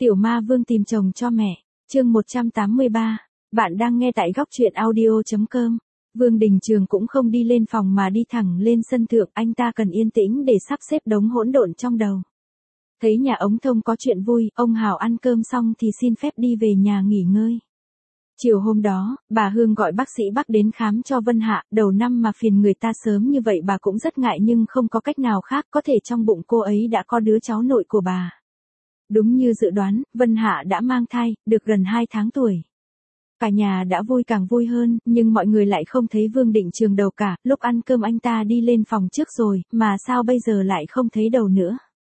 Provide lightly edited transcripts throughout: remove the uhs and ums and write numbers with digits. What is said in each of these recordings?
Tiểu Ma Vương tìm chồng cho mẹ, chương 183, bạn đang nghe tại góc truyện audio.com. Vương Đình Trường cũng không đi lên phòng mà đi thẳng lên sân thượng, anh ta cần yên tĩnh để sắp xếp đống hỗn độn trong đầu. Thấy nhà ống thông có chuyện vui, ông Hào ăn cơm xong thì xin phép đi về nhà nghỉ ngơi. Chiều hôm đó, bà Hương gọi bác sĩ Bắc đến khám cho Vân Hạ, đầu năm mà phiền người ta sớm như vậy bà cũng rất ngại nhưng không có cách nào khác, có thể trong bụng cô ấy đã có đứa cháu nội của bà. Đúng như dự đoán, Vân Hạ đã mang thai, được gần 2 tháng tuổi. Cả nhà đã vui càng vui hơn, nhưng mọi người lại không thấy Vương Định Trường đâu cả, lúc ăn cơm anh ta đi lên phòng trước rồi, mà sao bây giờ lại không thấy đâu nữa.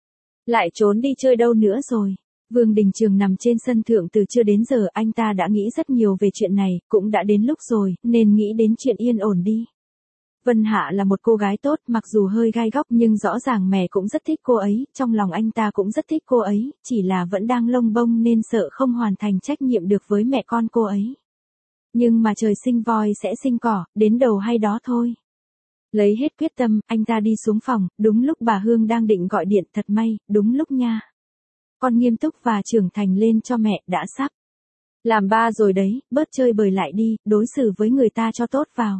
Lại trốn đi chơi đâu nữa rồi. Vương Đình Trường nằm trên sân thượng từ trưa đến giờ, anh ta đã nghĩ rất nhiều về chuyện này, cũng đã đến lúc rồi, nên nghĩ đến chuyện yên ổn đi. Vân Hạ là một cô gái tốt, mặc dù hơi gai góc nhưng rõ ràng mẹ cũng rất thích cô ấy, trong lòng anh ta cũng rất thích cô ấy, chỉ là vẫn đang lông bông nên sợ không hoàn thành trách nhiệm được với mẹ con cô ấy. Nhưng mà trời sinh voi sẽ sinh cỏ, đến đầu hay đó thôi. Lấy hết quyết tâm, anh ta đi xuống phòng, đúng lúc bà Hương đang định gọi điện, thật may, đúng lúc nha. Con nghiêm túc và trưởng thành lên cho mẹ, đã sắp làm ba rồi đấy, bớt chơi bời lại đi, đối xử với người ta cho tốt vào.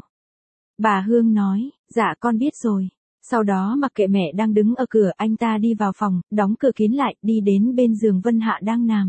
Bà Hương nói, dạ con biết rồi. Sau đó mặc kệ mẹ đang đứng ở cửa, anh ta đi vào phòng, đóng cửa kín lại, đi đến bên giường Vân Hạ đang nằm.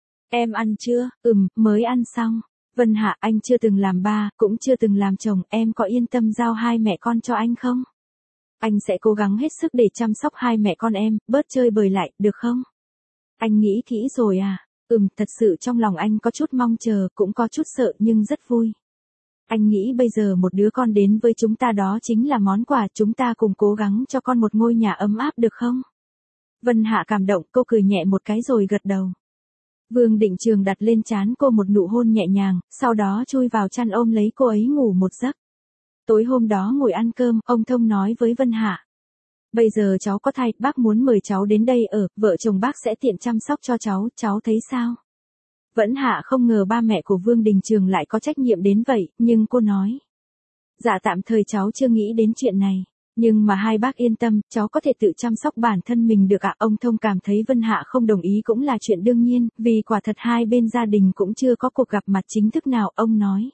Em ăn chưa? Mới ăn xong. Vân Hạ, anh chưa từng làm ba, cũng chưa từng làm chồng, em có yên tâm giao hai mẹ con cho anh không? Anh sẽ cố gắng hết sức để chăm sóc hai mẹ con em, bớt chơi bời lại, được không? Anh nghĩ kỹ rồi à? Thật sự trong lòng anh có chút mong chờ, cũng có chút sợ nhưng rất vui. Anh nghĩ bây giờ một đứa con đến với chúng ta đó chính là món quà, chúng ta cùng cố gắng cho con một ngôi nhà ấm áp được không? Vân Hạ cảm động, cô cười nhẹ một cái rồi gật đầu. Vương Định Trường đặt lên trán cô một nụ hôn nhẹ nhàng, sau đó chui vào chăn ôm lấy cô ấy ngủ một giấc. Tối hôm đó ngồi ăn cơm, ông Thông nói với Vân Hạ. Bây giờ cháu có thai, bác muốn mời cháu đến đây ở, vợ chồng bác sẽ tiện chăm sóc cho cháu thấy sao? Vân Hạ không ngờ ba mẹ của Vương Đình Trường lại có trách nhiệm đến vậy, nhưng cô nói. Dạ tạm thời cháu chưa nghĩ đến chuyện này, nhưng mà hai bác yên tâm, cháu có thể tự chăm sóc bản thân mình được ạ. Ông Thông cảm thấy Vân Hạ không đồng ý cũng là chuyện đương nhiên, vì quả thật hai bên gia đình cũng chưa có cuộc gặp mặt chính thức nào, ông nói.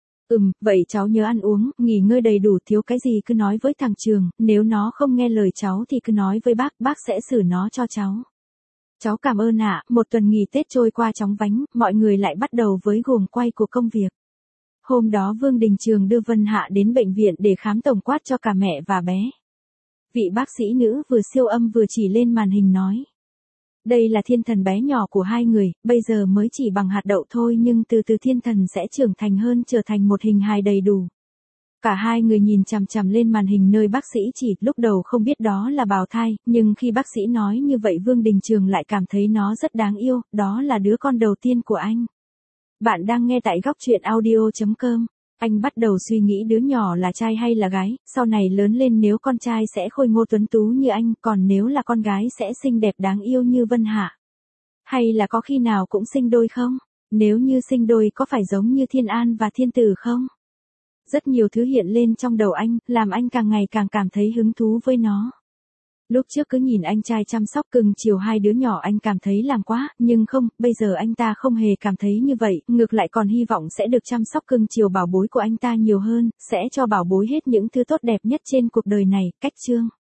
Vậy cháu nhớ ăn uống, nghỉ ngơi đầy đủ, thiếu cái gì cứ nói với thằng Trường, nếu nó không nghe lời cháu thì cứ nói với bác sẽ xử nó cho cháu. Cháu cảm ơn ạ. Một tuần nghỉ Tết trôi qua chóng vánh, mọi người lại bắt đầu với guồng quay của công việc. Hôm đó Vương Đình Trường đưa Vân Hạ đến bệnh viện để khám tổng quát cho cả mẹ và bé. Vị bác sĩ nữ vừa siêu âm vừa chỉ lên màn hình nói. Đây là thiên thần bé nhỏ của hai người, bây giờ mới chỉ bằng hạt đậu thôi nhưng từ từ thiên thần sẽ trưởng thành hơn, trở thành một hình hài đầy đủ. Cả hai người nhìn chằm chằm lên màn hình nơi bác sĩ chỉ, lúc đầu không biết đó là bào thai, nhưng khi bác sĩ nói như vậy Vương Đình Trường lại cảm thấy nó rất đáng yêu, đó là đứa con đầu tiên của anh. Bạn đang nghe tại góc truyện audio.com. Anh bắt đầu suy nghĩ đứa nhỏ là trai hay là gái, sau này lớn lên nếu con trai sẽ khôi ngô tuấn tú như anh, còn nếu là con gái sẽ xinh đẹp đáng yêu như Vân Hạ. Hay là có khi nào cũng sinh đôi không? Nếu như sinh đôi có phải giống như Thiên An và Thiên Tử không? Rất nhiều thứ hiện lên trong đầu anh, làm anh càng ngày càng cảm thấy hứng thú với nó. Lúc trước cứ nhìn anh trai chăm sóc cưng chiều hai đứa nhỏ anh cảm thấy làm quá, nhưng không, bây giờ anh ta không hề cảm thấy như vậy, ngược lại còn hy vọng sẽ được chăm sóc cưng chiều bảo bối của anh ta nhiều hơn, sẽ cho bảo bối hết những thứ tốt đẹp nhất trên cuộc đời này. Cách chương